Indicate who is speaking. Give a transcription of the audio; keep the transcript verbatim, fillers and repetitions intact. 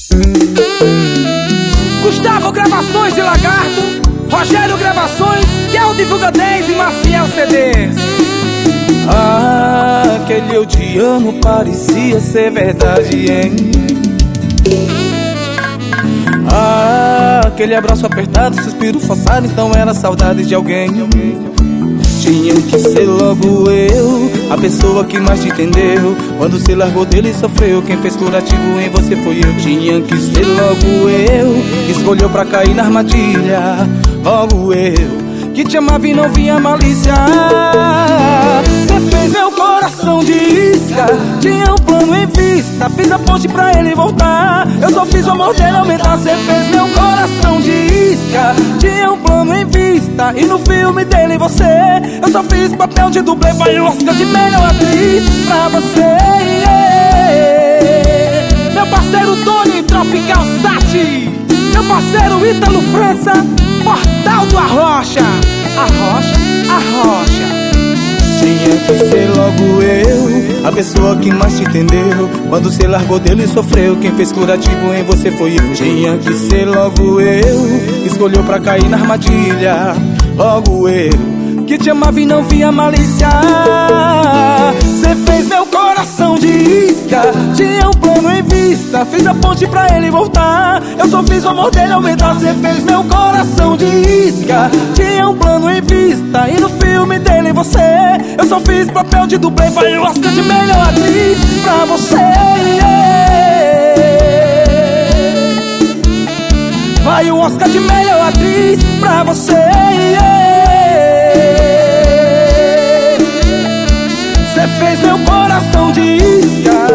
Speaker 1: Gustavo Gravações e Lagarto, Rogério Gravações, Kel Divulga dez e Maciel C Ds.
Speaker 2: Ah, aquele eu te amo parecia ser verdade, hein? Ah, aquele abraço apertado, suspiro forçado, então era saudade de alguém. Tinha que ser logo eu, a pessoa que mais te entendeu. Quando se largou dele e sofreu, quem fez curativo em você foi eu. Tinha que ser logo eu, que escolheu pra cair na armadilha. Logo eu, que te amava e não via malícia. Você fez meu coração de isca, tinha um plano em vista. Fiz a ponte pra ele voltar, eu só fiz o amor dele aumentar. Você fez meu coração de isca, tinha um plano em vista. E no filme dele você, eu só fiz papel de dublê. Vai o Oscar de melhor atriz pra você, yeah.
Speaker 1: Meu parceiro Tony, Tropical Sati. Meu parceiro Ítalo França, Portal do Arrocha. Arrocha, Arrocha.
Speaker 2: Tinha que ser logo eu, a pessoa que mais te entendeu. Quando você largou dele e sofreu, quem fez curativo em você foi eu. Tinha que ser logo eu, que escolheu pra cair na armadilha. Logo eu, que te amava e não via malícia. Você fez meu coração de isca, tinha um plano em vista. Fiz a ponte pra ele voltar, eu só fiz o amor dele aumentar. Você fez meu coração de isca, tinha um plano em vista. E no filme dele você, eu só fiz papel de dublê. Vai o Oscar de melhor atriz pra você, yeah. Vai o Oscar de melhor atriz pra você, yeah. Você fez meu coração de isca,